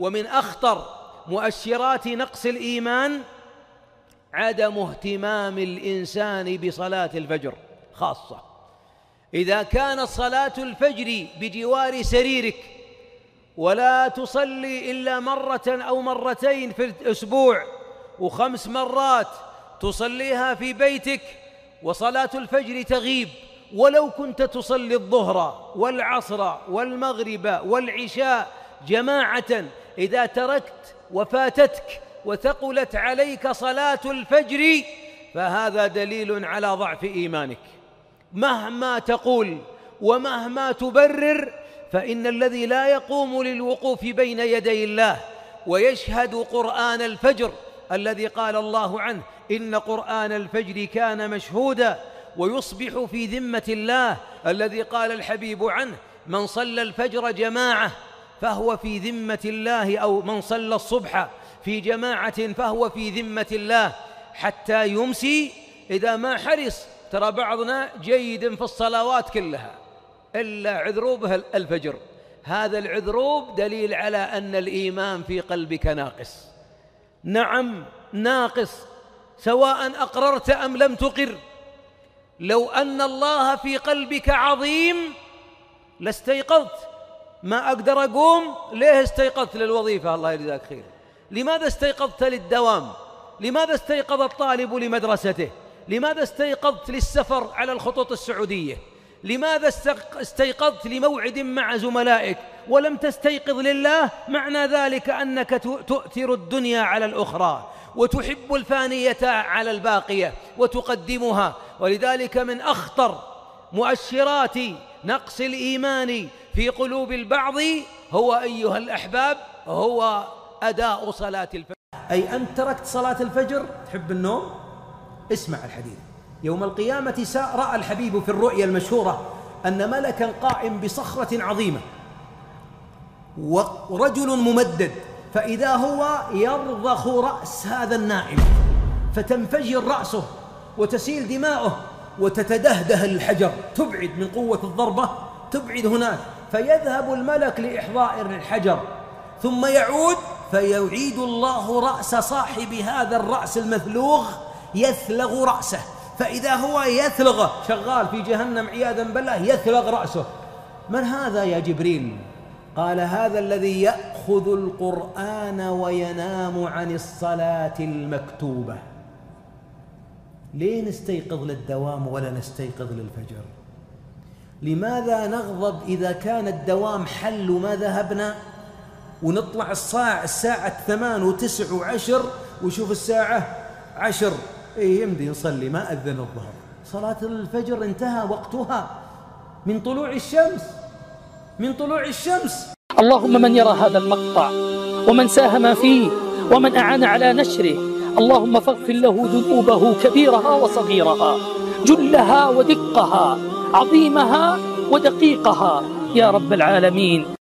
ومن أخطر مؤشرات نقص الإيمان عدم اهتمام الإنسان بصلاة الفجر خاصة. إذا كانت صلاة الفجر بجوار سريرك ولا تصلي إلا مرة أو مرتين في الأسبوع، و5 مرات تصليها في بيتك، وصلاة الفجر تغيب، ولو كنت تصلي الظهر والعصر والمغرب والعشاء جماعة، إذا تركت وفاتتك وثقلت عليك صلاة الفجر فهذا دليل على ضعف إيمانك. مهما تقول ومهما تبرر، فإن الذي لا يقوم للوقوف بين يدي الله ويشهد قرآن الفجر الذي قال الله عنه: إن قرآن الفجر كان مشهودا، ويصبح في ذمة الله الذي قال الحبيب عنه: من صلى الفجر جماعة فهو في ذمة الله، أو من صلى الصبح في جماعة فهو في ذمة الله حتى يمسي إذا ما حرص. ترى بعضنا جيد في الصلوات كلها إلا عذروبها الفجر، هذا العذروب دليل على أن الإيمان في قلبك ناقص. نعم ناقص، سواء أقررت أم لم تقر. لو أن الله في قلبك عظيم لاستيقظت. ما أقدر أقوم، ليه استيقظت للوظيفة؟ الله يجزاك خير. لماذا استيقظت للدوام؟ لماذا استيقظ الطالب لمدرسته؟ لماذا استيقظت للسفر على الخطوط السعودية؟ لماذا استيقظت لموعد مع زملائك ولم تستيقظ لله؟ معنى ذلك أنك تؤثر الدنيا على الأخرى، وتحب الفانية على الباقية وتقدمها. ولذلك من أخطر مؤشرات نقص الإيمان في قلوب البعض هو أيها الأحباب هو أداء صلاة الفجر. أي أنت تركت صلاة الفجر، تحب النوم. اسمع الحديث: يوم القيامة رأى الحبيب في الرؤيا المشهورة أن ملكا قائم بصخرة عظيمة ورجل ممدد، فإذا هو يرضخ رأس هذا النائم فتنفجر رأسه وتسيل دماؤه وتتدهده الحجر، تبعد من قوة الضربة، تبعد هناك، فيذهب الملك لإحضاء الحجر ثم يعود فيعيد الله رأس صاحب هذا الرأس المثلوغ، يثلغ رأسه، فإذا هو يثلغ شغال في جهنم عياذا بالله يثلغ رأسه. من هذا يا جبريل؟ قال: هذا الذي يأخذ القرآن وينام عن الصلاة المكتوبة. ليه نستيقظ للدوام ولا نستيقظ للفجر؟ لماذا نغضب إذا كان الدوام حل وما ذهبنا، ونطلع الساعة 8 و9 و10 وشوف الساعة 10 يمدي نصلي، ما أذن الظهر، صلاة الفجر انتهى وقتها من طلوع الشمس، من طلوع الشمس. اللهم من يرى هذا المقطع ومن ساهم فيه ومن أعان على نشره، اللهم فاغفر له ذنوبه كبيرها وصغيرها، جلها ودقها، عظيمها ودقيقها يا رب العالمين.